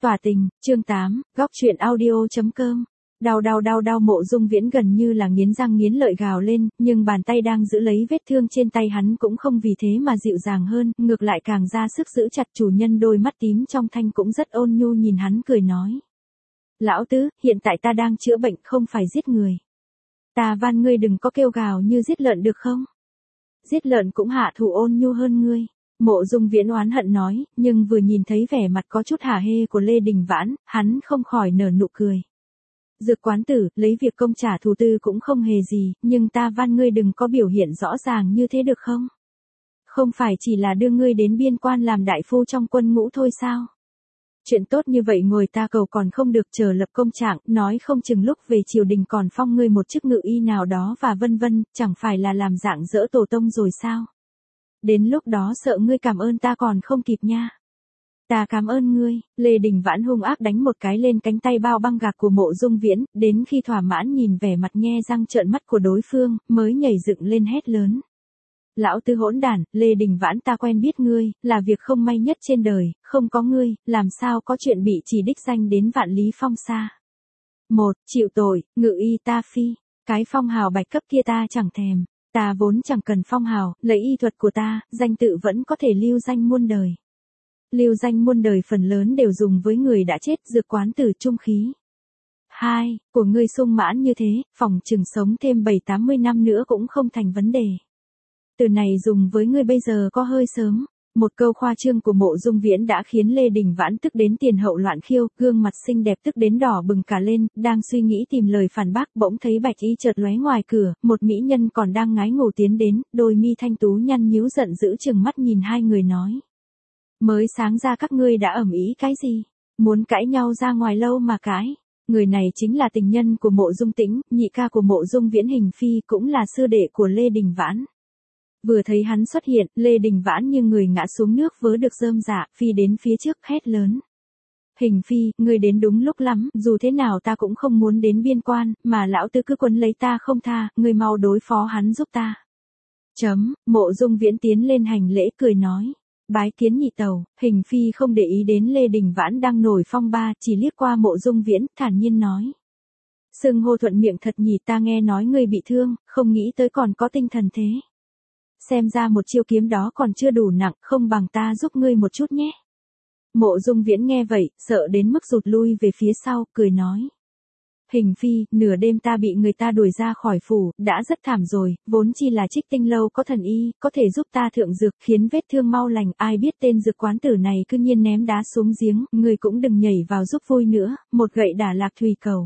Tỏa tình, chương 8, góc truyện audio.com. Đau Mộ Dung Viễn gần như là nghiến răng nghiến lợi gào lên, nhưng bàn tay đang giữ lấy vết thương trên tay hắn cũng không vì thế mà dịu dàng hơn, ngược lại càng ra sức giữ chặt chủ nhân. Đôi mắt tím trong thanh cũng rất ôn nhu nhìn hắn cười nói. Lão tứ, hiện tại ta đang chữa bệnh không phải giết người. Ta van ngươi đừng có kêu gào như giết lợn được không? Giết lợn cũng hạ thủ ôn nhu hơn ngươi. Mộ Dung Viễn oán hận nói, nhưng vừa nhìn thấy vẻ mặt có chút hả hê của Lê Đình Vãn, hắn không khỏi nở nụ cười. Dược quán tử, lấy việc công trả thù tư cũng không hề gì, nhưng ta van ngươi đừng có biểu hiện rõ ràng như thế được không? Không phải chỉ là đưa ngươi đến biên quan làm đại phu trong quân ngũ thôi sao? Chuyện tốt như vậy ngồi ta cầu còn không được, chờ lập công trạng, nói không chừng lúc về triều đình còn phong ngươi một chức ngự y nào đó và vân vân, chẳng phải là làm dạng dỡ tổ tông rồi sao? Đến lúc đó sợ ngươi cảm ơn ta còn không kịp nha. Ta cảm ơn ngươi. Lê Đình Vãn hung ác đánh một cái lên cánh tay bao băng gạc của Mộ Dung Viễn, đến khi thỏa mãn nhìn vẻ mặt nhe răng trợn mắt của đối phương, mới nhảy dựng lên hét lớn. Lão tứ hỗn đản, Lê Đình Vãn, ta quen biết ngươi, là việc không may nhất trên đời, không có ngươi, làm sao có chuyện bị chỉ đích danh đến Vạn Lý Phong xa. Chịu tội, ngự y ta phi, cái phong hào bạch cấp kia ta chẳng thèm. Ta vốn chẳng cần phong hào, lấy y thuật của ta, danh tự vẫn có thể lưu danh muôn đời. Lưu danh muôn đời phần lớn đều dùng với người đã chết, dược quán tử trung khí. 2. Của ngươi sung mãn như thế, phòng chừng sống thêm 7-80 năm nữa cũng không thành vấn đề. Từ này dùng với ngươi bây giờ có hơi sớm. Một câu khoa trương của Mộ Dung Viễn đã khiến Lê Đình Vãn tức đến tiền hậu loạn khiêu, gương mặt xinh đẹp tức đến đỏ bừng cả lên, đang suy nghĩ tìm lời phản bác, bỗng thấy bạch y chợt lóe ngoài cửa, một mỹ nhân còn đang ngái ngủ tiến đến, đôi mi thanh tú nhăn nhíu giận dữ chừng mắt nhìn hai người nói. Mới sáng ra các ngươi đã ầm ĩ cái gì? Muốn cãi nhau ra ngoài lâu mà cãi. Người này chính là tình nhân của Mộ Dung Tĩnh, nhị ca của Mộ Dung Viễn Hình Phi, cũng là sư đệ của Lê Đình Vãn. Vừa thấy hắn xuất hiện, Lê Đình Vãn như người ngã xuống nước vớ được rơm rạ, phi đến phía trước hét lớn. Hình Phi, ngươi đến đúng lúc lắm, dù thế nào ta cũng không muốn đến biên quan, mà lão tứ cứ quấn lấy ta không tha, ngươi mau đối phó hắn giúp ta. Mộ Dung Viễn tiến lên hành lễ cười nói. Bái kiến nhị tẩu. Hình Phi không để ý đến Lê Đình Vãn đang nổi phong ba, chỉ liếc qua Mộ Dung Viễn, thản nhiên nói. Xưng hô thuận miệng thật nhỉ, ta nghe nói ngươi bị thương, không nghĩ tới còn có tinh thần thế. Xem ra một chiêu kiếm đó còn chưa đủ nặng, không bằng ta giúp ngươi một chút nhé. Mộ Dung Viễn nghe vậy, sợ đến mức rụt lui về phía sau, cười nói. Hình Phi, nửa đêm ta bị người ta đuổi ra khỏi phủ, đã rất thảm rồi, vốn chi là Trích Tinh lâu có thần y, có thể giúp ta thượng dược, khiến vết thương mau lành, ai biết tên dược quán tử này cứ nhiên ném đá xuống giếng, người cũng đừng nhảy vào giúp vui nữa, một gậy đả lạc thủy cầu.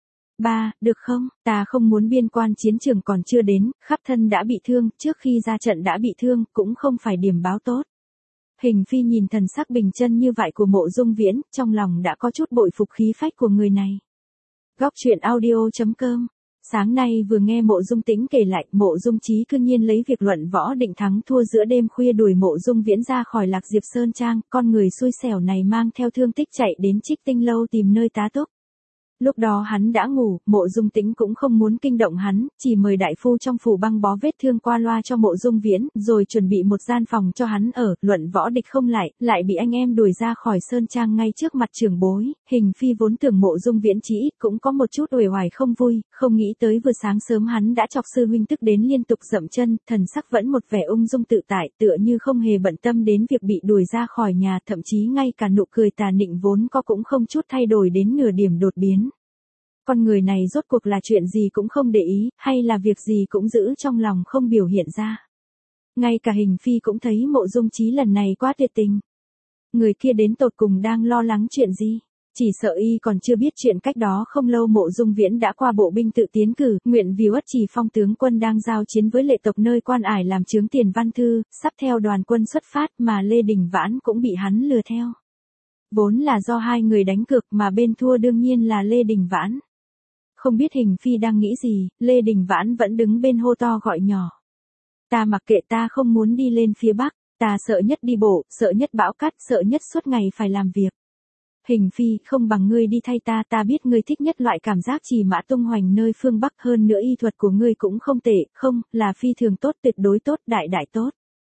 Được không, ta không muốn biên quan chiến trường còn chưa đến, khắp thân đã bị thương, trước khi ra trận đã bị thương, cũng không phải điểm báo tốt. Hình Phi nhìn thần sắc bình chân như vậy của Mộ Dung Viễn, trong lòng đã có chút bội phục khí phách của người này. Góc truyện audio.com. Sáng nay vừa nghe Mộ Dung Tĩnh kể lại, Mộ Dung Chí cư nhiên lấy việc luận võ định thắng thua giữa đêm khuya đuổi Mộ Dung Viễn ra khỏi Lạc Diệp Sơn Trang, con người xui xẻo này mang theo thương tích chạy đến Trích Tinh lâu tìm nơi tá túc. Lúc đó hắn đã ngủ, Mộ Dung Tĩnh cũng không muốn kinh động hắn, chỉ mời đại phu trong phủ băng bó vết thương qua loa cho Mộ Dung Viễn, rồi chuẩn bị một gian phòng cho hắn ở, luận võ địch không lại bị anh em đuổi ra khỏi sơn trang ngay trước mặt trưởng bối. Hình Phi vốn tưởng Mộ Dung Viễn chỉ ít cũng có một chút uể oải không vui, không nghĩ tới vừa sáng sớm hắn đã chọc sư huynh tức đến liên tục dậm chân, thần sắc vẫn một vẻ ung dung tự tại, tựa như không hề bận tâm đến việc bị đuổi ra khỏi nhà, thậm chí ngay cả nụ cười tà nịnh vốn có cũng không chút thay đổi đến nửa điểm đột biến. Con người này rốt cuộc là chuyện gì cũng không để ý, hay là việc gì cũng giữ trong lòng không biểu hiện ra. Ngay cả Hình Phi cũng thấy Mộ Dung Chí lần này quá tuyệt tình. Người kia đến tột cùng đang lo lắng chuyện gì? Chỉ sợ y còn chưa biết chuyện cách đó không lâu Mộ Dung Viễn đã qua bộ binh tự tiến cử, nguyện vì Uất Trì Phong tướng quân đang giao chiến với lệ tộc nơi Quan Ải làm chướng tiền văn thư, sắp theo đoàn quân xuất phát mà Lê Đình Vãn cũng bị hắn lừa theo. Vốn là do hai người đánh cược mà bên thua đương nhiên là Lê Đình Vãn. Không biết Hình Phi đang nghĩ gì, Lê Đình Vãn vẫn đứng bên hô to gọi nhỏ. Ta mặc kệ, ta không muốn đi lên phía Bắc, ta sợ nhất đi bộ, sợ nhất bão cát, sợ nhất suốt ngày phải làm việc. Hình Phi, không bằng ngươi đi thay ta, ta biết ngươi thích nhất loại cảm giác trì mã tung hoành nơi phương Bắc, hơn nữa y thuật của ngươi cũng không tệ, không, là phi thường tốt, tuyệt đối tốt, đại đại tốt.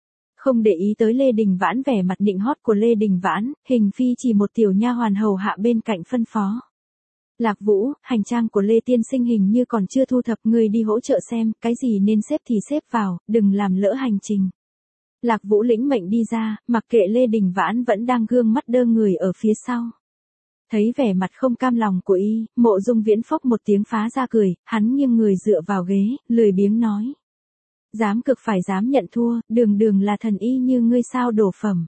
Không để ý tới Lê Đình Vãn vẻ mặt nịnh hót của Lê Đình Vãn, Hình Phi chỉ một tiểu nha hoàn hầu hạ bên cạnh phân phó. Lạc Vũ, hành trang của Lê Tiên Sinh hình như còn chưa thu thập, người đi hỗ trợ xem, cái gì nên xếp thì xếp vào, đừng làm lỡ hành trình. Lạc Vũ lĩnh mệnh đi ra, mặc kệ Lê Đình Vãn vẫn đang gương mắt đơ người ở phía sau. Thấy vẻ mặt không cam lòng của y, Mộ Dung Viễn phốc một tiếng phá ra cười, hắn nghiêng người dựa vào ghế, lười biếng nói. Dám cực phải dám nhận thua, đường đường là thần y như ngươi sao đổ phẩm.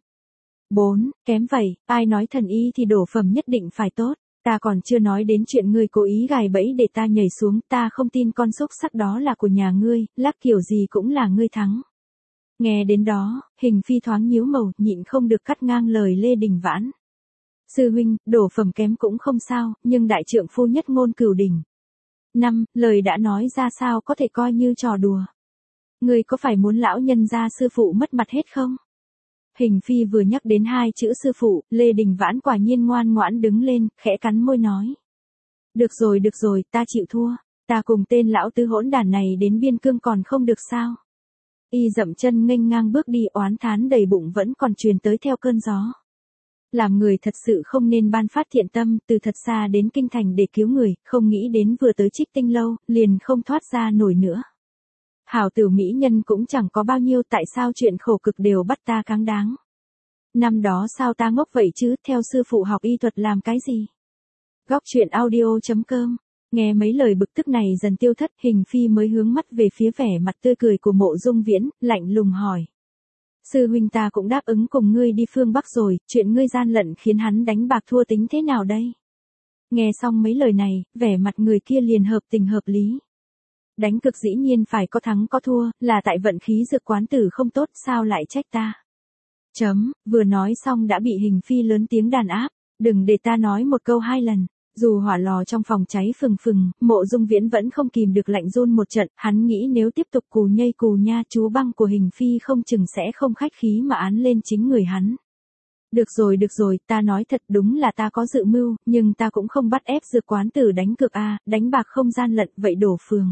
4. Kém vậy, ai nói thần y thì đổ phẩm nhất định phải tốt. Ta còn chưa nói đến chuyện ngươi cố ý gài bẫy để ta nhảy xuống, ta không tin con xúc sắc đó là của nhà ngươi, lắc kiểu gì cũng là ngươi thắng. Nghe đến đó, Hình Phi thoáng nhíu màu, nhịn không được cắt ngang lời Lê Đình Vãn. Sư huynh, đổ phẩm kém cũng không sao, nhưng đại trượng phu nhất ngôn cửu đỉnh. 5. Lời đã nói ra sao có thể coi như trò đùa. Ngươi có phải muốn lão nhân gia sư phụ mất mặt hết không? Hình Phi vừa nhắc đến hai chữ sư phụ, Lê Đình Vãn quả nhiên ngoan ngoãn đứng lên, khẽ cắn môi nói. Được rồi, ta chịu thua, ta cùng tên lão tứ hỗn đản này đến biên cương còn không được sao? Y dậm chân nghênh ngang bước đi, oán thán đầy bụng vẫn còn truyền tới theo cơn gió. Làm người thật sự không nên ban phát thiện tâm, từ thật xa đến kinh thành để cứu người, không nghĩ đến vừa tới Trích Tinh lâu, liền không thoát ra nổi nữa. Hảo tử mỹ nhân cũng chẳng có bao nhiêu, tại sao chuyện khổ cực đều bắt ta cáng đáng. Năm đó sao ta ngốc vậy chứ, theo sư phụ học y thuật làm cái gì? Góc truyện audio.com. Nghe mấy lời bực tức này dần tiêu thất, Hình Phi mới hướng mắt về phía vẻ mặt tươi cười của Mộ Dung Viễn, lạnh lùng hỏi. Sư huynh ta cũng đáp ứng cùng ngươi đi phương Bắc rồi, chuyện ngươi gian lận khiến hắn đánh bạc thua tính thế nào đây? Nghe xong mấy lời này, vẻ mặt người kia liền hợp tình hợp lý. Đánh cực dĩ nhiên phải có thắng có thua, là tại vận khí dược quán tử không tốt, sao lại trách ta? Vừa nói xong đã bị Hình Phi lớn tiếng đàn áp, đừng để ta nói một câu hai lần. Dù hỏa lò trong phòng cháy phừng phừng, Mộ Dung Viễn vẫn không kìm được lạnh run một trận, hắn nghĩ nếu tiếp tục cù nhây cù nha chú băng của Hình Phi không chừng sẽ không khách khí mà án lên chính người hắn. Được rồi, ta nói thật đúng là ta có dự mưu, nhưng ta cũng không bắt ép dược quán tử đánh cược đánh bạc không gian lận vậy đổ phường.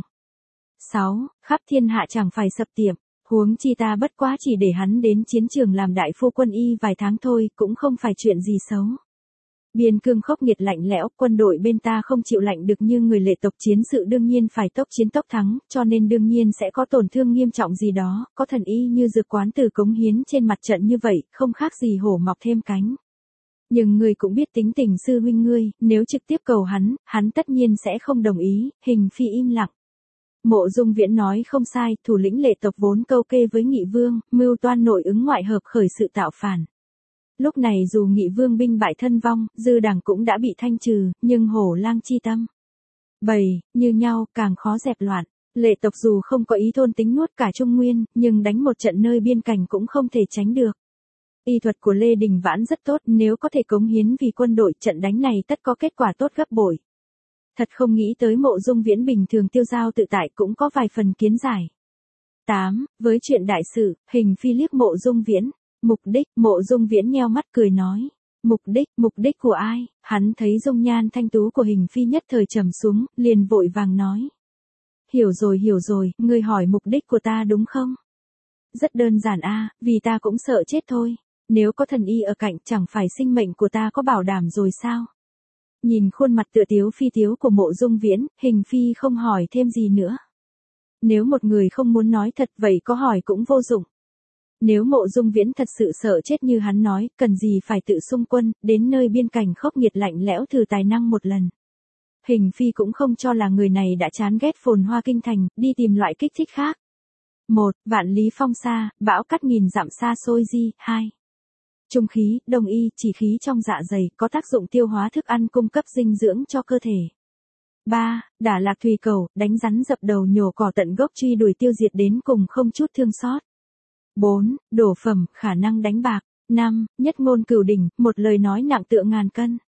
6. Khắp thiên hạ chẳng phải sập tiệm, huống chi ta bất quá chỉ để hắn đến chiến trường làm đại phu quân y vài tháng thôi, cũng không phải chuyện gì xấu. Biên cương khốc nghiệt lạnh lẽo, quân đội bên ta không chịu lạnh được như người lệ tộc, chiến sự đương nhiên phải tốc chiến tốc thắng, cho nên đương nhiên sẽ có tổn thương nghiêm trọng gì đó, có thần y như dược quán tử cống hiến trên mặt trận như vậy, không khác gì hổ mọc thêm cánh. Nhưng ngươi cũng biết tính tình sư huynh ngươi, nếu trực tiếp cầu hắn tất nhiên sẽ không đồng ý. Hình Phi im lặng. Mộ Dung Viễn nói không sai, thủ lĩnh lệ tộc vốn câu kê với Nghị Vương, mưu toan nội ứng ngoại hợp khởi sự tạo phản. Lúc này dù Nghị Vương binh bại thân vong, dư đảng cũng đã bị thanh trừ, nhưng hổ lang chi tâm. Bầy, như nhau, càng khó dẹp loạn. Lệ tộc dù không có ý thôn tính nuốt cả Trung Nguyên, nhưng đánh một trận nơi biên cảnh cũng không thể tránh được. Y thuật của Lê Đình Vãn rất tốt, nếu có thể cống hiến vì quân đội, trận đánh này tất có kết quả tốt gấp bội. Thật không nghĩ tới Mộ Dung Viễn bình thường tiêu dao tự tại cũng có vài phần kiến giải. 8. Với chuyện đại sự, Hình Phi liếc Mộ Dung Viễn. Mục đích, Mộ Dung Viễn nheo mắt cười nói. Mục đích của ai? Hắn thấy dung nhan thanh tú của Hình Phi nhất thời trầm xuống, liền vội vàng nói. Hiểu rồi, ngươi hỏi mục đích của ta đúng không? Rất đơn giản vì ta cũng sợ chết thôi. Nếu có thần y ở cạnh chẳng phải sinh mệnh của ta có bảo đảm rồi sao? Nhìn khuôn mặt tựa tiếu phi tiếu của Mộ Dung Viễn, Hình Phi không hỏi thêm gì nữa. Nếu một người không muốn nói thật vậy có hỏi cũng vô dụng. Nếu Mộ Dung Viễn thật sự sợ chết như hắn nói, cần gì phải tự xung quân, đến nơi biên cảnh khốc nghiệt lạnh lẽo thử tài năng một lần. Hình Phi cũng không cho là người này đã chán ghét phồn hoa kinh thành, đi tìm loại kích thích khác. 1. Vạn lý phong xa, bão cắt nghìn dặm xa xôi di. 2. Trung khí, đông y, chỉ khí trong dạ dày, có tác dụng tiêu hóa thức ăn cung cấp dinh dưỡng cho cơ thể. 3. Đả lạc thùy cầu, đánh rắn dập đầu nhổ cỏ tận gốc truy đuổi tiêu diệt đến cùng không chút thương xót. 4. Đổ phẩm, khả năng đánh bạc. 5. Nhất ngôn cửu đỉnh, một lời nói nặng tựa ngàn cân.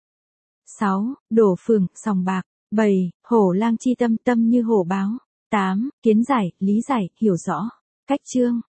6. Đổ phường, sòng bạc. 7. Hổ lang chi tâm, tâm như hổ báo. 8. Kiến giải, lý giải, hiểu rõ. Cách chương.